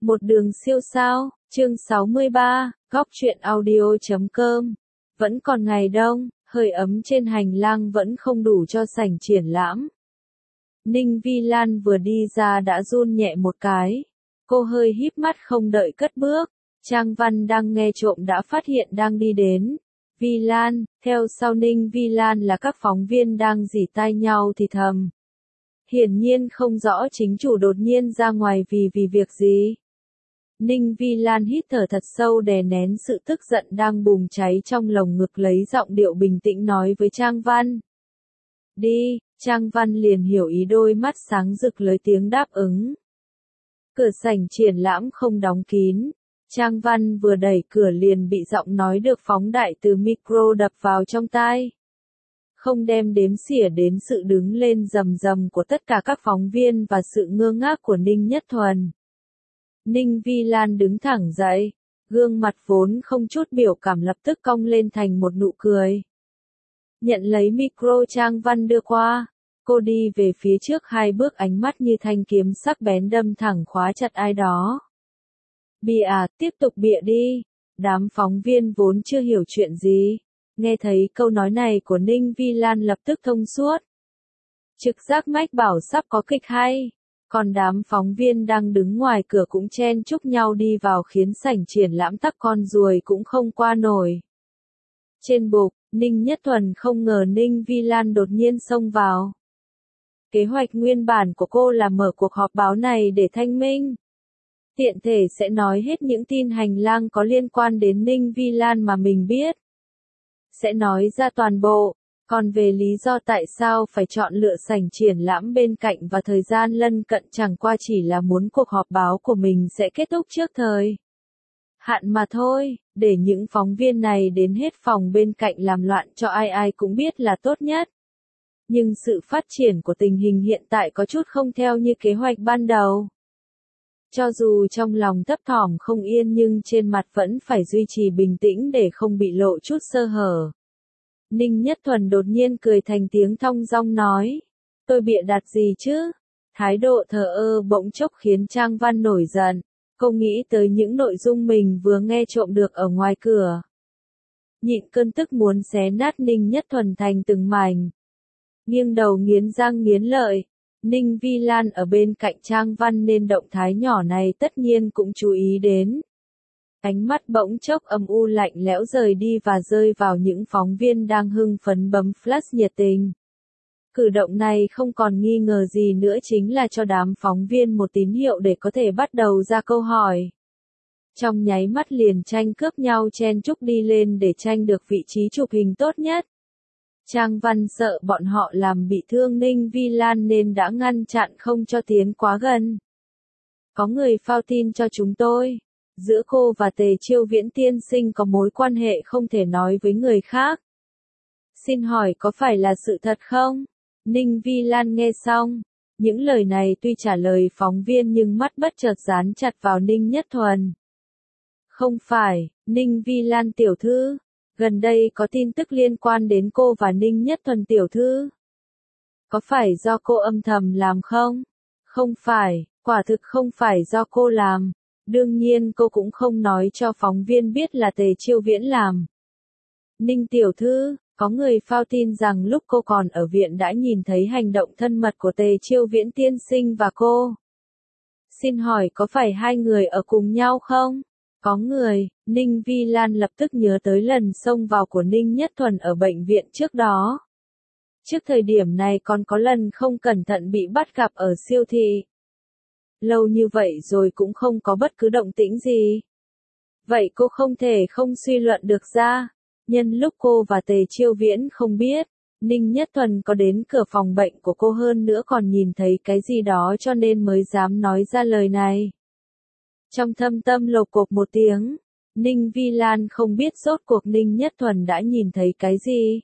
Một đường siêu sao, chương 63, góc truyện audio.com. Vẫn còn ngày đông, hơi ấm trên hành lang vẫn không đủ cho sảnh triển lãm. Ninh Vi Lan vừa đi ra đã run nhẹ một cái. Cô hơi híp mắt không đợi cất bước. Trang Văn đang nghe trộm đã phát hiện đang đi đến. Vi Lan, theo sau Ninh Vi Lan là các phóng viên đang rỉ tai nhau thì thầm. Hiển nhiên không rõ chính chủ đột nhiên ra ngoài vì việc gì. Ninh Vi Lan hít thở thật sâu đè nén sự tức giận đang bùng cháy trong lồng ngực, lấy giọng điệu bình tĩnh nói với Trang Văn. Đi, Trang Văn liền hiểu ý, đôi mắt sáng rực lấy tiếng đáp ứng. Cửa sảnh triển lãm không đóng kín. Trang Văn vừa đẩy cửa liền bị giọng nói được phóng đại từ micro đập vào trong tai. Không đem đếm xỉa đến sự đứng lên rầm rầm của tất cả các phóng viên và sự ngơ ngác của Ninh Nhất Thuần. Ninh Vi Lan đứng thẳng dậy, gương mặt vốn không chút biểu cảm lập tức cong lên thành một nụ cười. Nhận lấy micro Trang Văn đưa qua, cô đi về phía trước 2 bước, ánh mắt như thanh kiếm sắc bén đâm thẳng khóa chặt ai đó. Bịa, tiếp tục bịa đi. Đám phóng viên vốn chưa hiểu chuyện gì. Nghe thấy câu nói này của Ninh Vi Lan lập tức thông suốt. Trực giác mách bảo sắp có kịch hay. Còn đám phóng viên đang đứng ngoài cửa cũng chen chúc nhau đi vào khiến sảnh triển lãm tắc con ruồi cũng không qua nổi. Trên bục, Ninh Nhất Thuần không ngờ Ninh Vi Lan đột nhiên xông vào. Kế hoạch nguyên bản của cô là mở cuộc họp báo này để thanh minh. Tiện thể sẽ nói hết những tin hành lang có liên quan đến Ninh Vi Lan mà mình biết. Sẽ nói ra toàn bộ. Còn về lý do tại sao phải chọn lựa sảnh triển lãm bên cạnh và thời gian lân cận chẳng qua chỉ là muốn cuộc họp báo của mình sẽ kết thúc trước thời hạn mà thôi, để những phóng viên này đến hết phòng bên cạnh làm loạn cho ai cũng biết là tốt nhất. Nhưng sự phát triển của tình hình hiện tại có chút không theo như kế hoạch ban đầu. Cho dù trong lòng thấp thỏm không yên nhưng trên mặt vẫn phải duy trì bình tĩnh để không bị lộ chút sơ hở. Ninh Nhất Thuần đột nhiên cười thành tiếng thong dong nói. Tôi bịa đặt gì chứ? Thái độ thờ ơ bỗng chốc khiến Trang Văn nổi giận. Cô nghĩ tới những nội dung mình vừa nghe trộm được ở ngoài cửa. Nhịn cơn tức muốn xé nát Ninh Nhất Thuần thành từng mảnh. Nghiêng đầu nghiến răng nghiến lợi. Ninh Vi Lan ở bên cạnh Trang Văn nên động thái nhỏ này tất nhiên cũng chú ý đến. Ánh mắt bỗng chốc âm u lạnh lẽo rời đi và rơi vào những phóng viên đang hưng phấn bấm flash nhiệt tình. Cử động này không còn nghi ngờ gì nữa chính là cho đám phóng viên một tín hiệu để có thể bắt đầu ra câu hỏi. Trong nháy mắt liền tranh cướp nhau chen chúc đi lên để tranh được vị trí chụp hình tốt nhất. Trang Văn sợ bọn họ làm bị thương Ninh Vi Lan nên đã ngăn chặn không cho tiến quá gần. Có người phao tin cho chúng tôi. Giữa cô và Tề Chiêu Viễn tiên sinh có mối quan hệ không thể nói với người khác. Xin hỏi có phải là sự thật không? Ninh Vi Lan nghe xong. Những lời này tuy trả lời phóng viên nhưng mắt bất chợt dán chặt vào Ninh Nhất Thuần. Không phải, Ninh Vi Lan tiểu thư. Gần đây có tin tức liên quan đến cô và Ninh Nhất Thuần tiểu thư. Có phải do cô âm thầm làm không? Không phải, quả thực không phải do cô làm. Đương nhiên cô cũng không nói cho phóng viên biết là Tề Chiêu Viễn làm. Ninh tiểu thư, có người phao tin rằng lúc cô còn ở viện đã nhìn thấy hành động thân mật của Tề Chiêu Viễn tiên sinh và cô. Xin hỏi có phải 2 người ở cùng nhau không? Có người. Ninh Vi Lan lập tức nhớ tới lần xông vào của Ninh Nhất Thuần ở bệnh viện trước đó. Trước thời điểm này còn có lần không cẩn thận bị bắt gặp ở siêu thị. Lâu như vậy rồi cũng không có bất cứ động tĩnh gì. Vậy cô không thể không suy luận được ra. Nhân lúc cô và Tề Chiêu Viễn không biết, Ninh Nhất Thuần có đến cửa phòng bệnh của cô hơn nữa còn nhìn thấy cái gì đó cho nên mới dám nói ra lời này. Trong thâm tâm lột cộp một tiếng, Ninh Vi Lan không biết rốt cuộc Ninh Nhất Thuần đã nhìn thấy cái gì.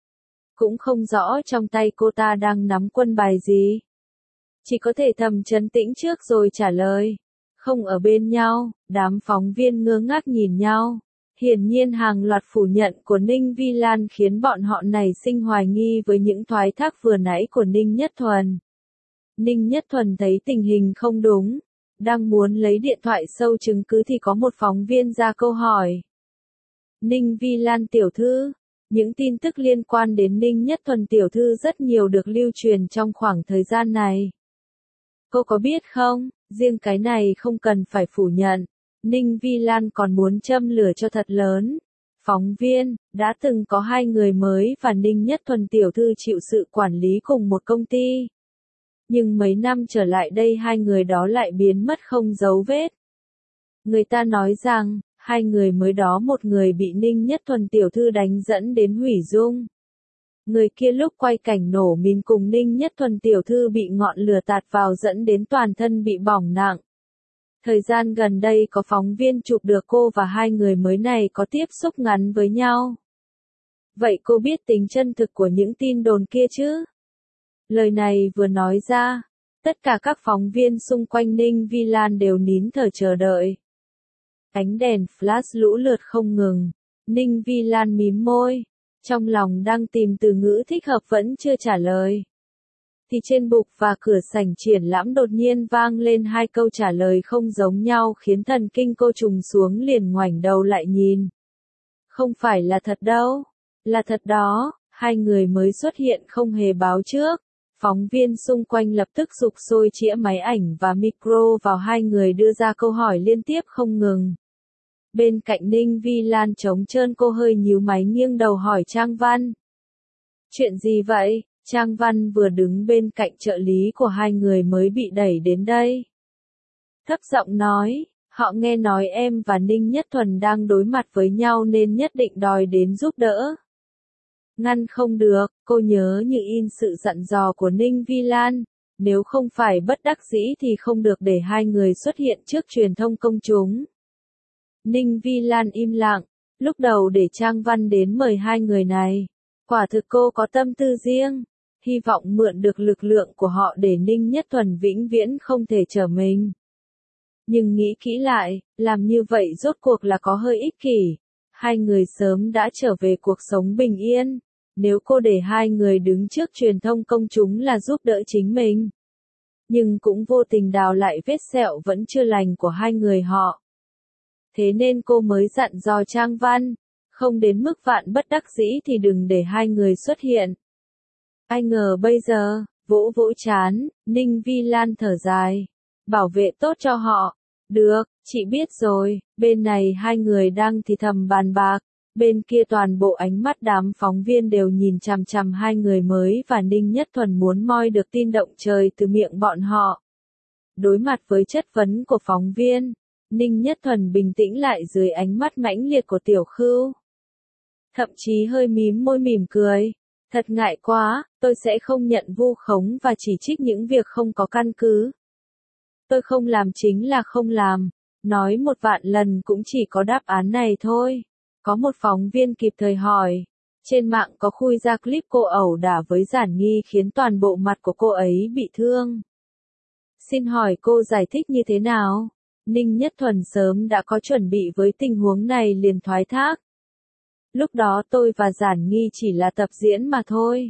Cũng không rõ trong tay cô ta đang nắm quân bài gì. Chỉ có thể thầm trấn tĩnh trước rồi trả lời. Không ở bên nhau, đám phóng viên ngơ ngác nhìn nhau. Hiển nhiên hàng loạt phủ nhận của Ninh Vi Lan khiến bọn họ nảy sinh hoài nghi với những thoái thác vừa nãy của Ninh Nhất Thuần. Ninh Nhất Thuần thấy tình hình không đúng. Đang muốn lấy điện thoại sâu chứng cứ thì có một phóng viên ra câu hỏi. Ninh Vi Lan tiểu thư, những tin tức liên quan đến Ninh Nhất Thuần tiểu thư rất nhiều được lưu truyền trong khoảng thời gian này. Cô có biết không, riêng cái này không cần phải phủ nhận, Ninh Vi Lan còn muốn châm lửa cho thật lớn. Phóng viên, đã từng có hai người mới và Ninh Nhất Thuần tiểu thư chịu sự quản lý cùng một công ty. Nhưng mấy năm trở lại đây hai người đó lại biến mất không dấu vết. Người ta nói rằng, hai người mới đó một người bị Ninh Nhất Thuần tiểu thư đánh dẫn đến hủy dung. Người kia lúc quay cảnh nổ mìn cùng Ninh Nhất Thuần tiểu thư bị ngọn lửa tạt vào dẫn đến toàn thân bị bỏng nặng. Thời gian gần đây có phóng viên chụp được cô và hai người mới này có tiếp xúc ngắn với nhau. Vậy cô biết tính chân thực của những tin đồn kia chứ? Lời này vừa nói ra, tất cả các phóng viên xung quanh Ninh Vi Lan đều nín thở chờ đợi. Ánh đèn flash lũ lượt không ngừng, Ninh Vi Lan mím môi, trong lòng đang tìm từ ngữ thích hợp vẫn chưa trả lời. Thì trên bục và cửa sảnh triển lãm đột nhiên vang lên hai câu trả lời không giống nhau khiến thần kinh cô trùng xuống liền ngoảnh đầu lại nhìn. Không phải là thật đâu, là thật đó, hai người mới xuất hiện không hề báo trước. Phóng viên xung quanh lập tức sục sôi chĩa máy ảnh và micro vào hai người đưa ra câu hỏi liên tiếp không ngừng. Bên cạnh Ninh Vi Lan trống trơn cô hơi nhíu máy nghiêng đầu hỏi Trang Văn. Chuyện gì vậy? Trang Văn vừa đứng bên cạnh trợ lý của hai người mới bị đẩy đến đây. Thấp giọng nói, họ nghe nói em và Ninh Nhất Thuần đang đối mặt với nhau nên nhất định đòi đến giúp đỡ. Ngăn không được, cô nhớ như in sự dặn dò của Ninh Vi Lan, nếu không phải bất đắc dĩ thì không được để hai người xuất hiện trước truyền thông công chúng. Ninh Vi Lan im lặng, lúc đầu để Trang Văn đến mời hai người này. Quả thực cô có tâm tư riêng, hy vọng mượn được lực lượng của họ để Ninh Nhất Thuần vĩnh viễn không thể trở mình. Nhưng nghĩ kỹ lại, làm như vậy rốt cuộc là có hơi ích kỷ. Hai người sớm đã trở về cuộc sống bình yên. Nếu cô để hai người đứng trước truyền thông công chúng là giúp đỡ chính mình. Nhưng cũng vô tình đào lại vết sẹo vẫn chưa lành của hai người họ. Thế nên cô mới dặn dò Trang Văn, không đến mức vạn bất đắc dĩ thì đừng để hai người xuất hiện. Ai ngờ bây giờ, vỗ vỗ chán, Ninh Vi Lan thở dài. Bảo vệ tốt cho họ. Được, chị biết rồi, bên này hai người đang thì thầm bàn bạc. Bên kia toàn bộ ánh mắt đám phóng viên đều nhìn chằm chằm hai người mới và Ninh Nhất Thuần muốn moi được tin động trời từ miệng bọn họ. Đối mặt với chất vấn của phóng viên, Ninh Nhất Thuần bình tĩnh lại dưới ánh mắt mãnh liệt của Tiểu Khưu. Thậm chí hơi mím môi mỉm cười. Thật ngại quá, tôi sẽ không nhận vu khống và chỉ trích những việc không có căn cứ. Tôi không làm chính là không làm. Nói một vạn lần cũng chỉ có đáp án này thôi. Có một phóng viên kịp thời hỏi. Trên mạng có khui ra clip cô ẩu đả với Giản Nghi khiến toàn bộ mặt của cô ấy bị thương. Xin hỏi cô giải thích như thế nào? Ninh Nhất Thuần sớm đã có chuẩn bị với tình huống này liền thoái thác. Lúc đó tôi và Giản Nghi chỉ là tập diễn mà thôi.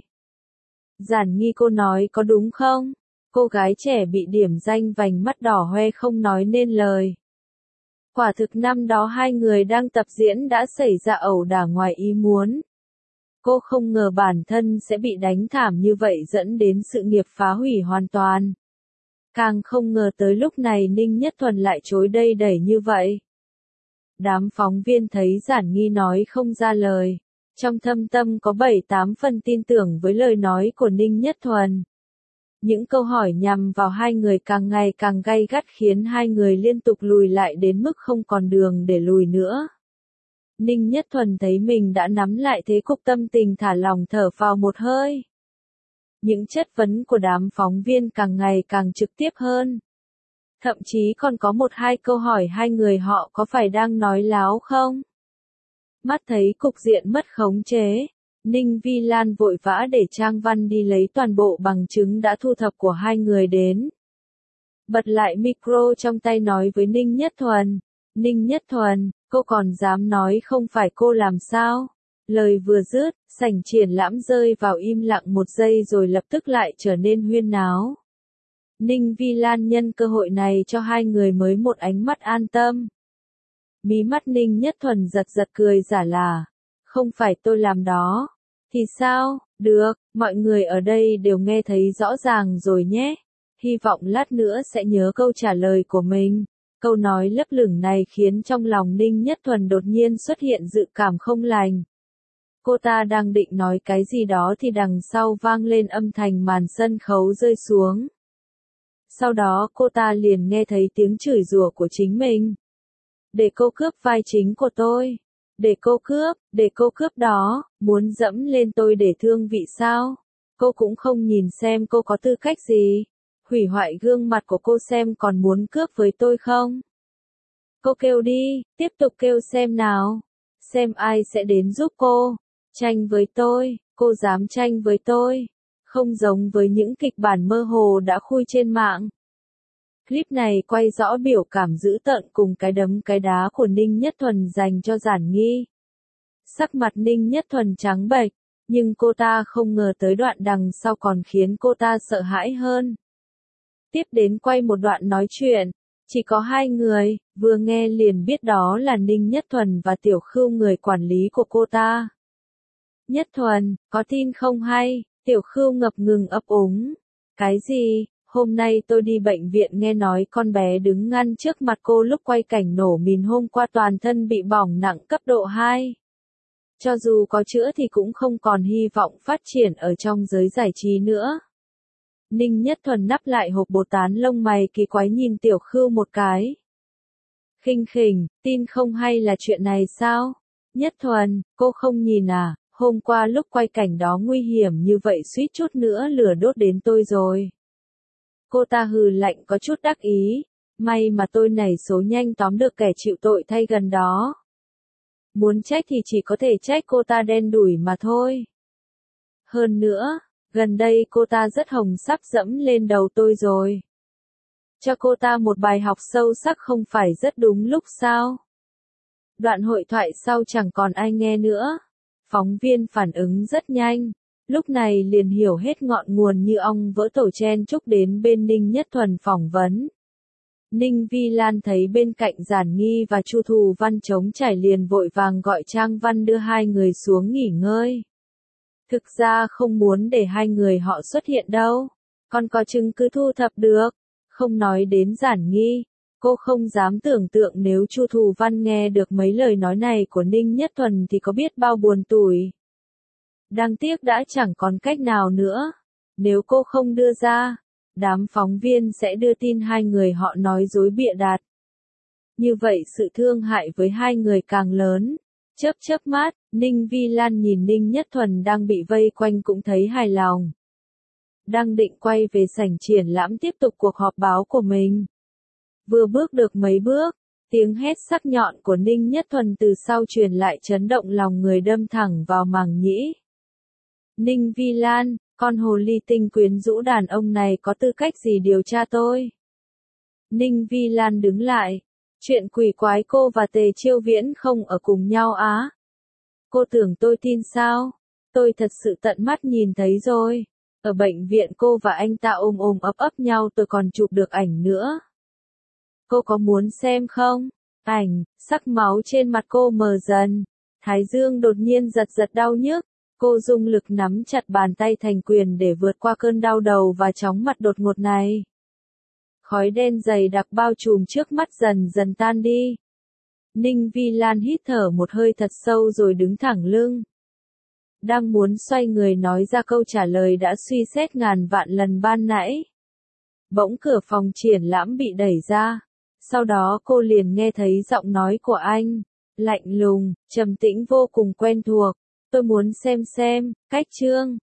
Giản Nghi cô nói có đúng không? Cô gái trẻ bị điểm danh vành mắt đỏ hoe không nói nên lời. Quả thực năm đó hai người đang tập diễn đã xảy ra ẩu đả ngoài ý muốn. Cô không ngờ bản thân sẽ bị đánh thảm như vậy dẫn đến sự nghiệp phá hủy hoàn toàn. Càng không ngờ tới lúc này Ninh Nhất Thuần lại chối đây đẩy như vậy. Đám phóng viên thấy Giản Nghi nói không ra lời. Trong thâm tâm có 7-8 phần tin tưởng với lời nói của Ninh Nhất Thuần. Những câu hỏi nhằm vào hai người càng ngày càng gay gắt khiến hai người liên tục lùi lại đến mức không còn đường để lùi nữa. Ninh Nhất Thuần thấy mình đã nắm lại thế cục tâm tình thả lòng thở phào một hơi. Những chất vấn của đám phóng viên càng ngày càng trực tiếp hơn. Thậm chí còn có 1-2 câu hỏi hai người họ có phải đang nói láo không? Mắt thấy cục diện mất khống chế, Ninh Vi Lan vội vã để Trang Văn đi lấy toàn bộ bằng chứng đã thu thập của hai người đến. Bật lại micro trong tay nói với Ninh Nhất Thuần. Ninh Nhất Thuần, cô còn dám nói không phải cô làm sao? Lời vừa dứt, sảnh triển lãm rơi vào im lặng một giây rồi lập tức lại trở nên huyên náo. Ninh Vi Lan nhân cơ hội này cho hai người mới một ánh mắt an tâm. Mí mắt Ninh Nhất Thuần giật giật cười giả là, không phải tôi làm đó. Thì sao, được, mọi người ở đây đều nghe thấy rõ ràng rồi nhé. Hy vọng lát nữa sẽ nhớ câu trả lời của mình. Câu nói lấp lửng này khiến trong lòng Ninh Nhất Thuần đột nhiên xuất hiện dự cảm không lành. Cô ta đang định nói cái gì đó thì đằng sau vang lên âm thanh màn sân khấu rơi xuống. Sau đó cô ta liền nghe thấy tiếng chửi rủa của chính mình. Để cô cướp vai chính của tôi. Để cô cướp đó, muốn dẫm lên tôi để thương vị sao? Cô cũng không nhìn xem cô có tư cách gì. Hủy hoại gương mặt của cô xem còn muốn cướp với tôi không? Cô kêu đi, tiếp tục kêu xem nào. Xem ai sẽ đến giúp cô. Tranh với tôi, cô dám tranh với tôi. Không giống với những kịch bản mơ hồ đã khui trên mạng. Clip này quay rõ biểu cảm dữ tợn cùng cái đấm cái đá của Ninh Nhất Thuần dành cho Giản Nghi. Sắc mặt Ninh Nhất Thuần trắng bệch, nhưng cô ta không ngờ tới đoạn đằng sau còn khiến cô ta sợ hãi hơn. Tiếp đến quay một đoạn nói chuyện, chỉ có hai người, vừa nghe liền biết đó là Ninh Nhất Thuần và Tiểu Khưu người quản lý của cô ta. Nhất Thuần, có tin không hay? Tiểu Khưu ngập ngừng ấp úng. Cái gì? Hôm nay tôi đi bệnh viện nghe nói con bé đứng ngăn trước mặt cô lúc quay cảnh nổ mìn hôm qua toàn thân bị bỏng nặng cấp độ 2. Cho dù có chữa thì cũng không còn hy vọng phát triển ở trong giới giải trí nữa. Ninh Nhất Thuần nắp lại hộp bột tán lông mày kỳ quái nhìn Tiểu Khưu một cái. Khinh khỉnh, tin không hay là chuyện này sao? Nhất Thuần, cô không nhìn à, hôm qua lúc quay cảnh đó nguy hiểm như vậy suýt chút nữa lửa đốt đến tôi rồi. Cô ta hừ lạnh có chút đắc ý, may mà tôi nảy số nhanh tóm được kẻ chịu tội thay gần đó. Muốn trách thì chỉ có thể trách cô ta đen đủi mà thôi. Hơn nữa, gần đây cô ta rất hồng sắp dẫm lên đầu tôi rồi. Cho cô ta một bài học sâu sắc không phải rất đúng lúc sao? Đoạn hội thoại sau chẳng còn ai nghe nữa. Phóng viên phản ứng rất nhanh. Lúc này liền hiểu hết ngọn nguồn như ong vỡ tổ chen chúc đến bên Ninh Nhất Thuần phỏng vấn. Ninh Vi Lan thấy bên cạnh Giản Nghi và Chu Thù Văn trống trải liền vội vàng gọi Trang Văn đưa hai người xuống nghỉ ngơi. Thực ra không muốn để hai người họ xuất hiện đâu. Còn có chứng cứ thu thập được. Không nói đến Giản Nghi. Cô không dám tưởng tượng nếu Chu Thù Văn nghe được mấy lời nói này của Ninh Nhất Thuần thì có biết bao buồn tủi. Đáng tiếc đã chẳng còn cách nào nữa. Nếu cô không đưa ra, đám phóng viên sẽ đưa tin hai người họ nói dối bịa đặt. Như vậy sự thương hại với hai người càng lớn. Chớp mắt, Ninh Vi Lan nhìn Ninh Nhất Thuần đang bị vây quanh cũng thấy hài lòng. Đang định quay về sảnh triển lãm tiếp tục cuộc họp báo của mình. Vừa bước được mấy bước, tiếng hét sắc nhọn của Ninh Nhất Thuần từ sau truyền lại chấn động lòng người đâm thẳng vào màng nhĩ. Ninh Vi Lan, con hồ ly tinh quyến rũ đàn ông này có tư cách gì điều tra tôi? Ninh Vi Lan đứng lại. Chuyện quỷ quái cô và Tề Chiêu Viễn không ở cùng nhau á? Cô tưởng tôi tin sao? Tôi thật sự tận mắt nhìn thấy rồi. Ở bệnh viện cô và anh ta ôm ôm ấp nhau tôi còn chụp được ảnh nữa. Cô có muốn xem không? Ảnh, sắc máu trên mặt cô mờ dần. Thái dương đột nhiên giật giật đau nhức. Cô dùng lực nắm chặt bàn tay thành quyền để vượt qua cơn đau đầu và chóng mặt đột ngột này. Khói đen dày đặc bao trùm trước mắt dần dần tan đi. Ninh Vi Lan hít thở một hơi thật sâu rồi đứng thẳng lưng. Đang muốn xoay người nói ra câu trả lời đã suy xét ngàn vạn lần ban nãy. Bỗng cửa phòng triển lãm bị đẩy ra. Sau đó cô liền nghe thấy giọng nói của anh. Lạnh lùng, trầm tĩnh vô cùng quen thuộc. Tôi muốn xem, cách chương.